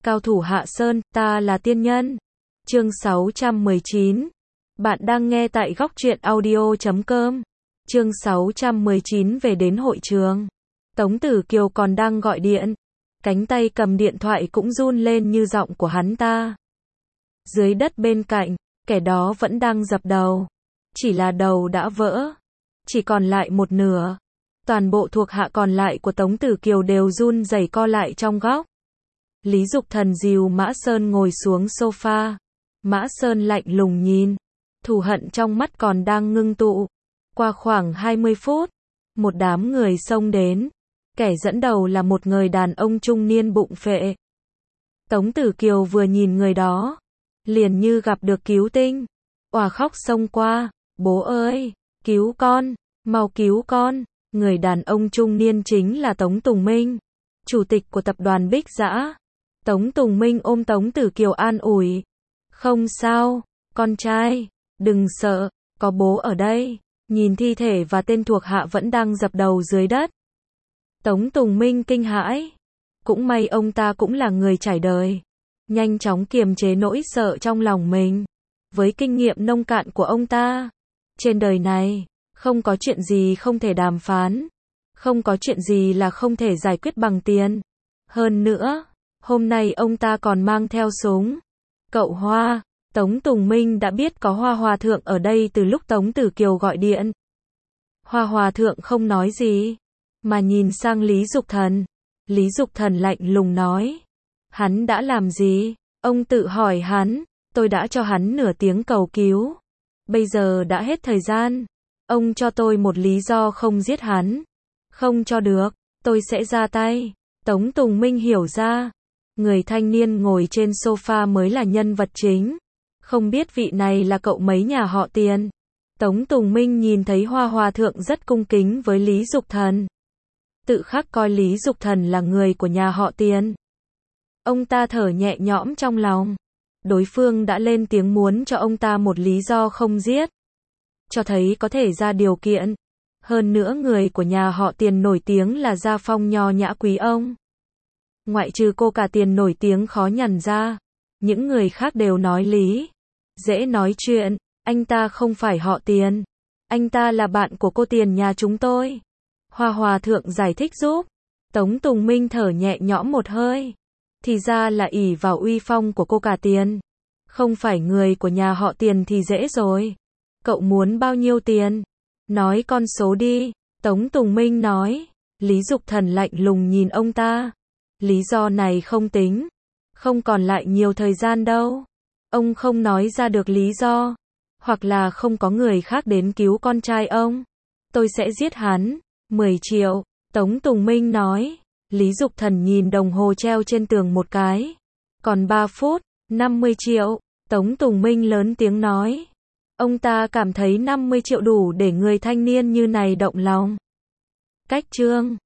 Cao thủ Hạ Sơn, ta là tiên nhân. Chương 619. Bạn đang nghe tại góc truyện audio.com. Chương 619 về đến hội trường. Tống Tử Kiều còn đang gọi điện. Cánh tay cầm điện thoại cũng run lên như giọng của hắn ta. Dưới đất bên cạnh, kẻ đó vẫn đang dập đầu. Chỉ là đầu đã vỡ. Chỉ còn lại một nửa. Toàn bộ thuộc hạ còn lại của Tống Tử Kiều đều run rẩy co lại trong góc. Lý Dục Thần dìu Mã Sơn ngồi xuống sofa. Mã Sơn lạnh lùng nhìn. Thù hận trong mắt còn đang ngưng tụ. Qua khoảng 20 phút, một đám người xông đến. Kẻ dẫn đầu là một người đàn ông trung niên bụng phệ. Tống Tử Kiều vừa nhìn người đó, liền như gặp được cứu tinh. Òa khóc xông qua, bố ơi, cứu con, mau cứu con. Người đàn ông trung niên chính là Tống Tùng Minh, chủ tịch của tập đoàn Bích Dã. Tống Tùng Minh ôm Tống Tử Kiều an ủi. Không sao, con trai, đừng sợ, có bố ở đây. Nhìn thi thể và tên thuộc hạ vẫn đang dập đầu dưới đất. Tống Tùng Minh kinh hãi. Cũng may ông ta cũng là người trải đời. Nhanh chóng kiềm chế nỗi sợ trong lòng mình. Với kinh nghiệm nông cạn của ông ta, trên đời này, không có chuyện gì không thể đàm phán. Không có chuyện gì là không thể giải quyết bằng tiền. Hơn nữa, hôm nay ông ta còn mang theo súng. Cậu Hoa, Tống Tùng Minh đã biết có Hoa Hòa Thượng ở đây từ lúc Tống Tử Kiều gọi điện. Hoa Hòa Thượng không nói gì, mà nhìn sang Lý Dục Thần. Lý Dục Thần lạnh lùng nói. Hắn đã làm gì? Ông tự hỏi hắn. Tôi đã cho hắn nửa tiếng cầu cứu. Bây giờ đã hết thời gian. Ông cho tôi một lý do không giết hắn. Không cho được, tôi sẽ ra tay. Tống Tùng Minh hiểu ra. Người thanh niên ngồi trên sofa mới là nhân vật chính. Không biết vị này là cậu mấy nhà họ Tiền. Tống Tùng Minh nhìn thấy Hoa Hòa Thượng rất cung kính với Lý Dục Thần. Tự khắc coi Lý Dục Thần là người của nhà họ Tiền. Ông ta thở nhẹ nhõm trong lòng. Đối phương đã lên tiếng muốn cho ông ta một lý do không giết. Cho thấy có thể ra điều kiện. Hơn nữa người của nhà họ Tiền nổi tiếng là gia phong nho nhã quý ông. Ngoại trừ cô cả Tiền nổi tiếng khó nhằn ra. Những người khác đều nói lý. Dễ nói chuyện. Anh ta không phải họ Tiền. Anh ta là bạn của cô Tiền nhà chúng tôi. Hoa Hòa Thượng giải thích giúp. Tống Tùng Minh thở nhẹ nhõm một hơi. Thì ra là ỷ vào uy phong của cô cả Tiền. Không phải người của nhà họ Tiền thì dễ rồi. Cậu muốn bao nhiêu tiền? Nói con số đi. Tống Tùng Minh nói. Lý Dục Thần lạnh lùng nhìn ông ta. Lý do này không tính. Không còn lại nhiều thời gian đâu. Ông không nói ra được lý do. Hoặc là không có người khác đến cứu con trai ông. Tôi sẽ giết hắn. 10 triệu. Tống Tùng Minh nói. Lý Dục Thần nhìn đồng hồ treo trên tường một cái. Còn 3 phút. 50 triệu. Tống Tùng Minh lớn tiếng nói. Ông ta cảm thấy 50 triệu đủ để người thanh niên như này động lòng. Cách chương